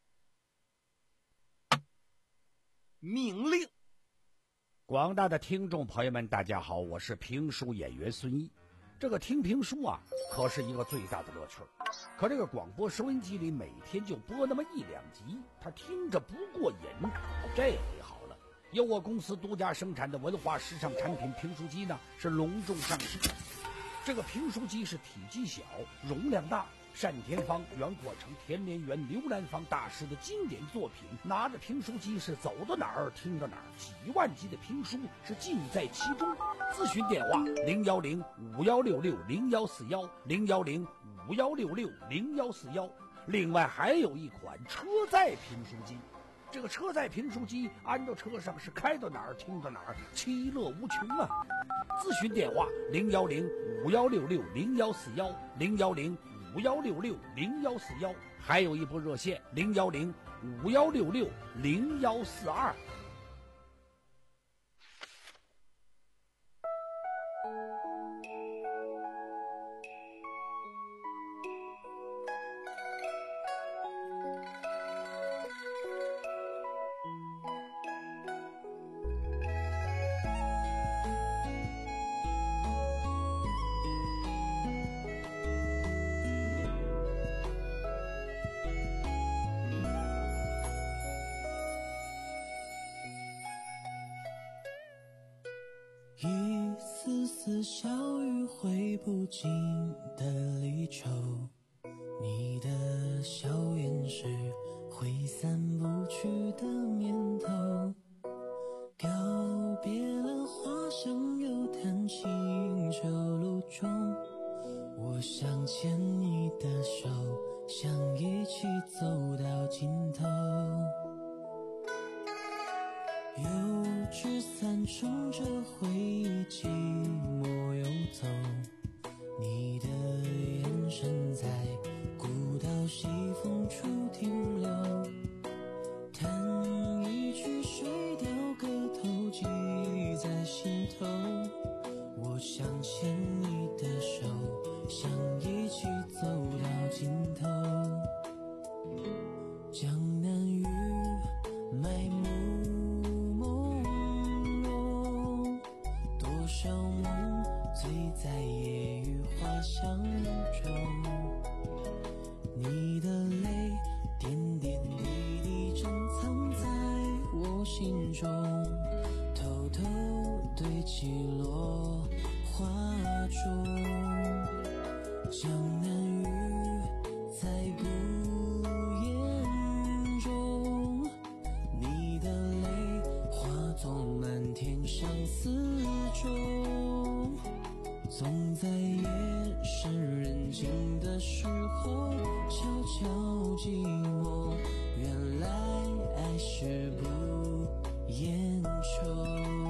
命令。 广大的听众朋友们大家好，我是评书演员孙一。这个听评书啊可是一个最大的乐趣，可这个广播收音机里每天就播那么一两集，他听着不过瘾。这回好了，由我公司独家生产的文化时尚产品评书机呢是隆重上市。这个评书机是体积小，容量大，单田芳、袁国成、田连元、刘兰芳大师的经典作品，拿着评书机是走到哪儿听到哪儿，几万集的评书是尽在其中。咨询电话零幺零五幺六六零幺四幺零幺零五幺六六零幺四幺。另外还有一款车载评书机，这个车载评书机安到车上是开到哪儿听到哪儿，其乐无穷啊！咨询电话零幺零五幺六六零幺四幺零幺零五幺六六零幺四幺，还有一部热线零幺零五幺六六零幺四二。 一丝丝小雨挥不尽的离愁，你的笑颜是挥散不去的念头，告别了花香又叹清秋露中，我想牵你的手，想一起走到尽头。油纸伞冲着回忆寂寞游走，你的眼神在古道西风处停留，弹一曲水调歌头记在心头，我想牵你的手，想一起走到尽头。江南雨，埋没朦胧，多少梦醉在夜雨花香中。你的泪点点滴滴珍藏在我心中，偷偷堆起落花中。江南雨，在不言中，你的泪化作满天相思中。总在夜深人静的时候悄悄寂寞，原来爱是不言愁。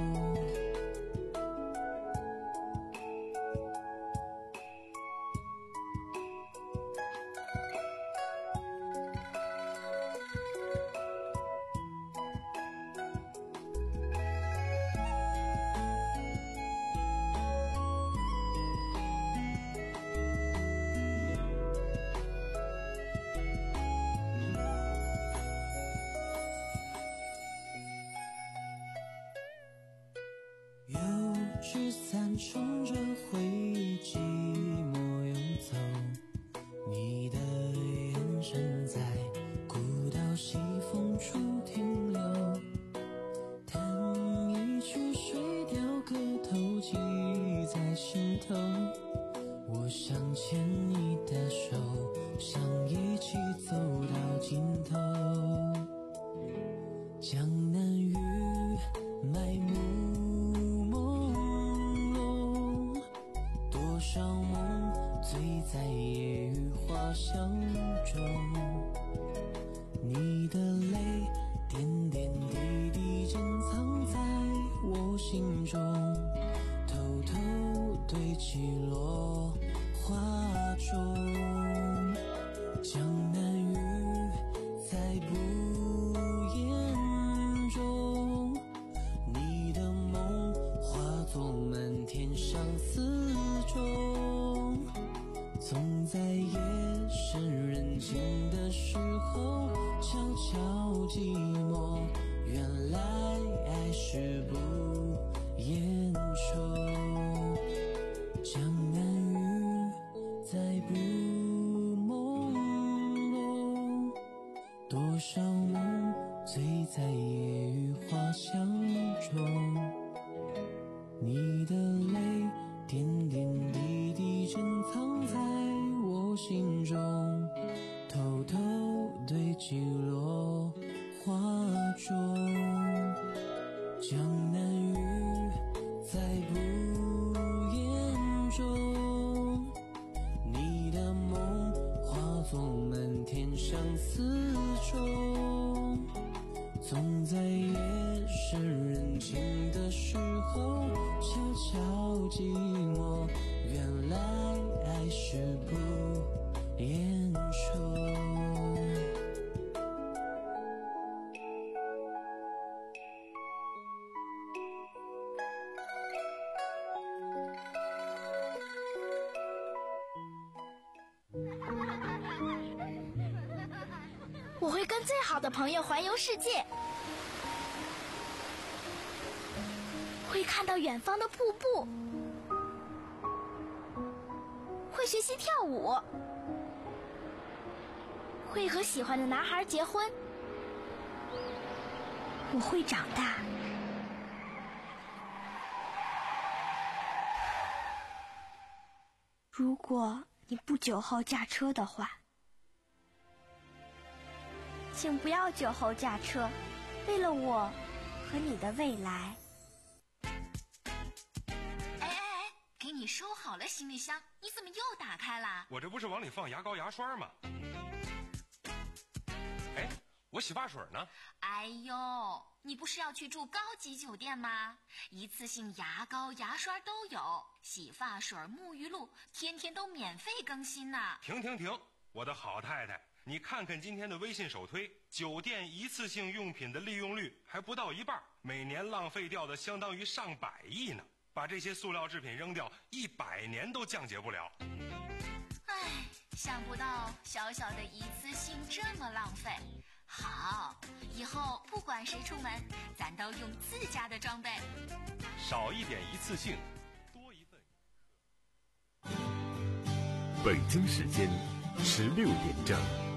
纸伞撑着回忆，寂寞游走。你的眼神在古道西风处停留，弹一曲水调歌头记在心头。我想牵你的手，想一起走到尽头。江南雨，埋没多少梦醉在夜雨花香中，你的泪点点滴滴珍藏在我心中，偷偷堆起落花中。江南雨，在不言中，你的梦化作满天相思中。总在夜深人静的时候悄悄寂寞，原来爱是不言愁。江南雨，在不朦胧，多少梦醉在夜雨花香中。你的泪点点滴滴珍藏在我心中，偷偷堆积落花中。江南雨，在不言中，你的梦化作满天相思中。总在夜深人静的时候悄悄寂寞，原来爱是不言愁。 我会跟最好的朋友环游世界，会看到远方的瀑布，会学习跳舞，会和喜欢的男孩结婚。我会长大。如果你不酒后驾车的话，请不要酒后驾车，为了我和你的未来。 哎哎哎，给你收好了行李箱，你怎么又打开了？ 我这不是往里放牙膏牙刷吗？哎，我洗发水呢？ 哎呦，你不是要去住高级酒店吗？一次性牙膏牙刷都有，洗发水沐浴露天天都免费更新呢。 停停停，我的好太太，你看看今天的微信首推，酒店一次性用品的利用率还不到一半，每年浪费掉的相当于上百亿呢。把这些塑料制品扔掉，一百年都降解不了。 哎， 想不到小小的一次性这么浪费。好，以后不管谁出门，咱都用自家的装备。 少一点一次性，多一份。 北京时间十六点整。